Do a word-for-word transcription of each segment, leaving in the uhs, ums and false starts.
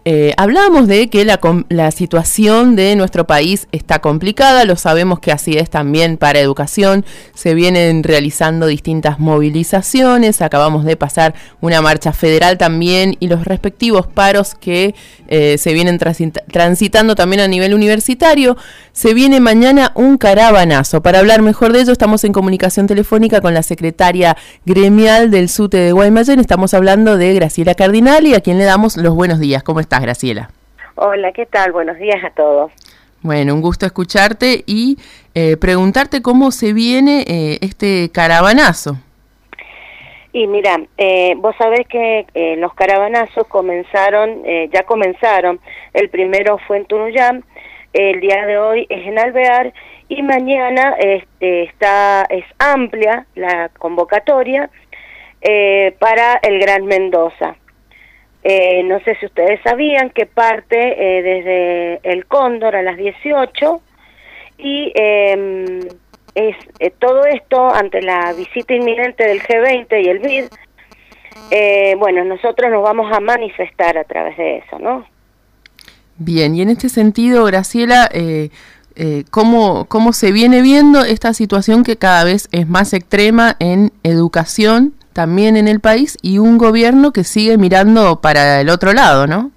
eh, hablamos de que la, la situación de nuestro país está complicada, lo sabemos que así es también para educación, se vienen realizando distintas movilizaciones, acabamos de pasar una marcha federal también y los respectivos paros que eh, se vienen transita- transitando también a nivel universitario. Se viene mañana un caravanazo. Para hablar mejor de ello estamos en comunicación telefónica con la secretaria gremial del SUTE de Guaymallén. Estamos hablando de Graciela Cardinali, a quien le damos los buenos días. ¿Cómo estás, Graciela? Hola, ¿qué tal? Buenos días a todos. Bueno, un gusto escucharte y eh, preguntarte cómo se viene eh, este caravanazo. Y mira, eh, vos sabés que eh, los caravanazos comenzaron, eh, ya comenzaron. El primero fue en Tunuyán, el día de hoy es en Alvear y mañana este, está es amplia la convocatoria eh, para el Gran Mendoza. Eh, no sé si ustedes sabían que parte eh, desde el Cóndor a las dieciocho y eh, es eh, todo esto ante la visita inminente del G veinte y el B I D. Eh, bueno, nosotros nos vamos a manifestar a través de eso, ¿no? Bien, y en este sentido, Graciela, eh, eh, ¿cómo, ¿cómo se viene viendo esta situación que cada vez es más extrema en educación, también en el país, y un gobierno que sigue mirando para el otro lado, ¿no?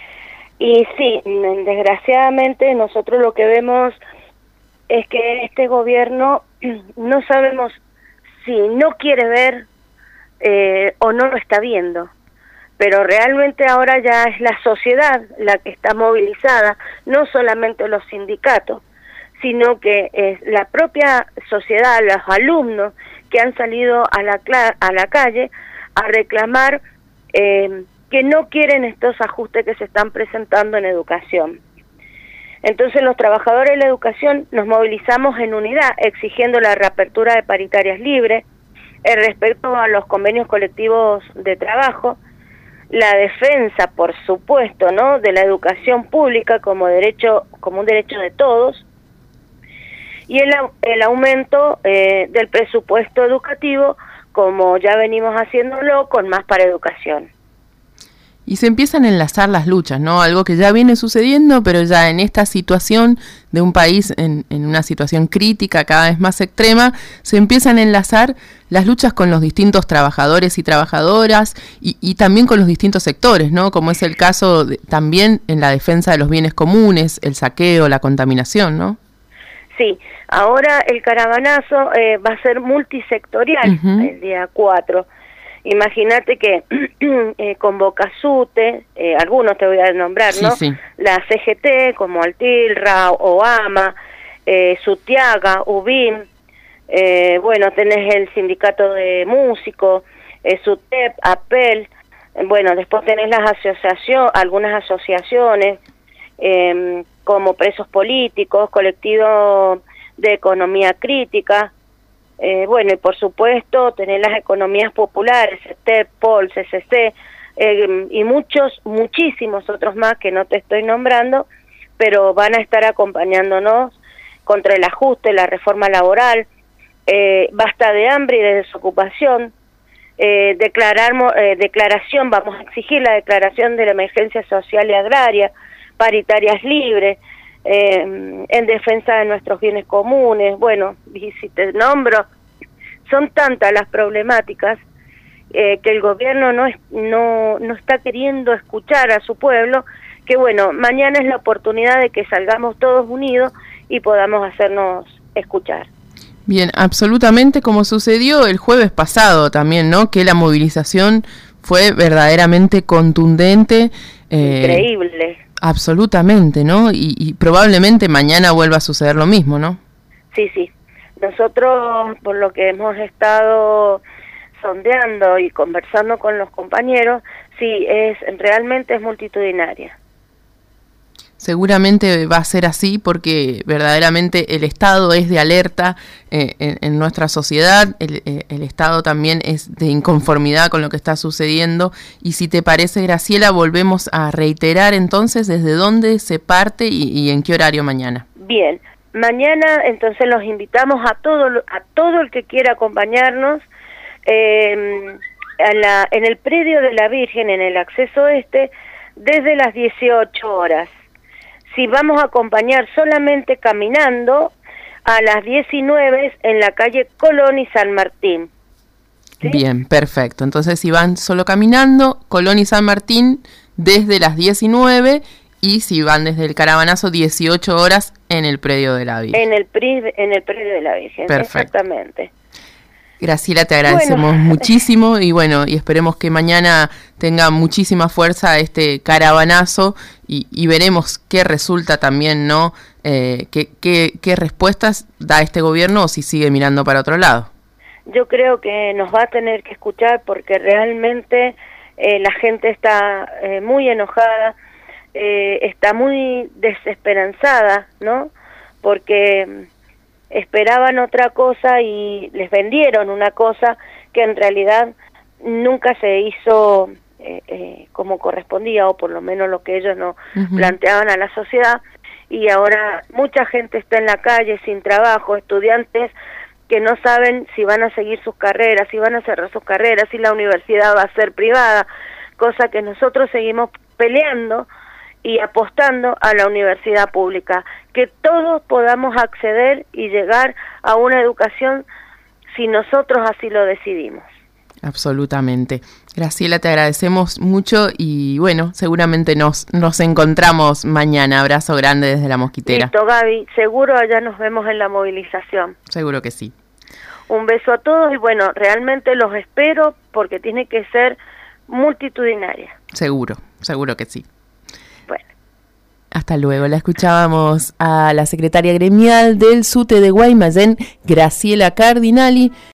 Y sí, desgraciadamente nosotros lo que vemos es que este gobierno no sabemos si no quiere ver eh, o no lo está viendo. Pero realmente ahora ya es la sociedad la que está movilizada, no solamente los sindicatos, sino que es la propia sociedad, los alumnos que han salido a la, a la calle a reclamar eh, que no quieren estos ajustes que se están presentando en educación. Entonces los trabajadores de la educación nos movilizamos en unidad, exigiendo la reapertura de paritarias libres, el respeto a los convenios colectivos de trabajo, la defensa, por supuesto, ¿no?, de la educación pública como derecho, como un derecho de todos, y el, el aumento eh, del presupuesto educativo, como ya venimos haciéndolo, con Más para Educación. Y se empiezan a enlazar las luchas, ¿no? Algo que ya viene sucediendo, pero ya en esta situación de un país en, en una situación crítica cada vez más extrema, se empiezan a enlazar las luchas con los distintos trabajadores y trabajadoras y, y también con los distintos sectores, ¿no? Como es el caso de, también en la defensa de los bienes comunes, el saqueo, la contaminación, ¿no? Sí, ahora el caravanazo eh, va a ser multisectorial, uh-huh, el día cuatro. Imagínate que eh, convoca SUTE, eh, algunos te voy a nombrar, ¿no? Sí, sí. La C G T, como Altilra, OAMA, eh, Sutiaga, UBIM, eh, bueno, tenés el sindicato de músicos, eh, SUTEP, APEL, eh, bueno, después tenés las asociaciones, algunas asociaciones, eh, como Presos Políticos, Colectivo de Economía Crítica, Eh, bueno, y por supuesto tener las economías populares, C T E P, P O L, C C C, eh, y muchos, muchísimos otros más que no te estoy nombrando, pero van a estar acompañándonos contra el ajuste, la reforma laboral, eh, basta de hambre y de desocupación, eh, declarar, eh, declaración, vamos a exigir la declaración de la emergencia social y agraria, paritarias libres, Eh, en defensa de nuestros bienes comunes. Bueno, y si te nombro, son tantas las problemáticas eh, que el gobierno no, es, no, no está queriendo escuchar a su pueblo, que bueno, mañana es la oportunidad de que salgamos todos unidos y podamos hacernos escuchar. Bien, absolutamente, como sucedió el jueves pasado también, ¿no? Que la movilización fue verdaderamente contundente. Eh, Increíble. Absolutamente, ¿no? Y, y probablemente mañana vuelva a suceder lo mismo, ¿no? Sí, sí. Nosotros, por lo que hemos estado sondeando y conversando con los compañeros, sí, es realmente es multitudinaria. Seguramente va a ser así porque verdaderamente el Estado es de alerta eh, en, en nuestra sociedad, el, el Estado también es de inconformidad con lo que está sucediendo y si te parece, Graciela, volvemos a reiterar entonces desde dónde se parte y, y en qué horario mañana. Bien, mañana entonces los invitamos a todo, a todo el que quiera acompañarnos eh, a la, en el predio de la Virgen, en el acceso este, desde las dieciocho horas. Si vamos a acompañar solamente caminando, a las diecinueve en la calle Colón y San Martín. ¿Sí? Bien, perfecto. Entonces, si van solo caminando, Colón y San Martín desde las diecinueve, y si van desde el caravanazo, dieciocho horas en el predio de la Virgen. En el, pri- en el predio de la Virgen, perfecto. Exactamente. Graciela, te agradecemos bueno. muchísimo y bueno, y esperemos que mañana tenga muchísima fuerza este caravanazo y, y veremos qué resulta también, ¿no? Eh, qué, qué, qué respuestas da este gobierno o si sigue mirando para otro lado. Yo creo que nos va a tener que escuchar porque realmente eh, la gente está eh, muy enojada, eh, está muy desesperanzada, ¿no? Porque esperaban otra cosa y les vendieron una cosa que en realidad nunca se hizo eh, eh, como correspondía, o por lo menos lo que ellos no uh-huh. planteaban a la sociedad, y ahora mucha gente está en la calle sin trabajo, estudiantes que no saben si van a seguir sus carreras, si van a cerrar sus carreras, si la universidad va a ser privada, cosa que nosotros seguimos peleando y apostando a la universidad pública, que todos podamos acceder y llegar a una educación si nosotros así lo decidimos. Absolutamente. Graciela, te agradecemos mucho y bueno, seguramente nos, nos encontramos mañana. Abrazo grande desde La Mosquitera. Listo, Gaby, seguro allá nos vemos en la movilización. Seguro que sí. Un beso a todos y bueno, realmente los espero porque tiene que ser multitudinaria. Seguro, seguro que sí. Bueno. Hasta luego. La escuchábamos a la secretaria gremial del SUTE de Guaymallén, Graciela Cardinali.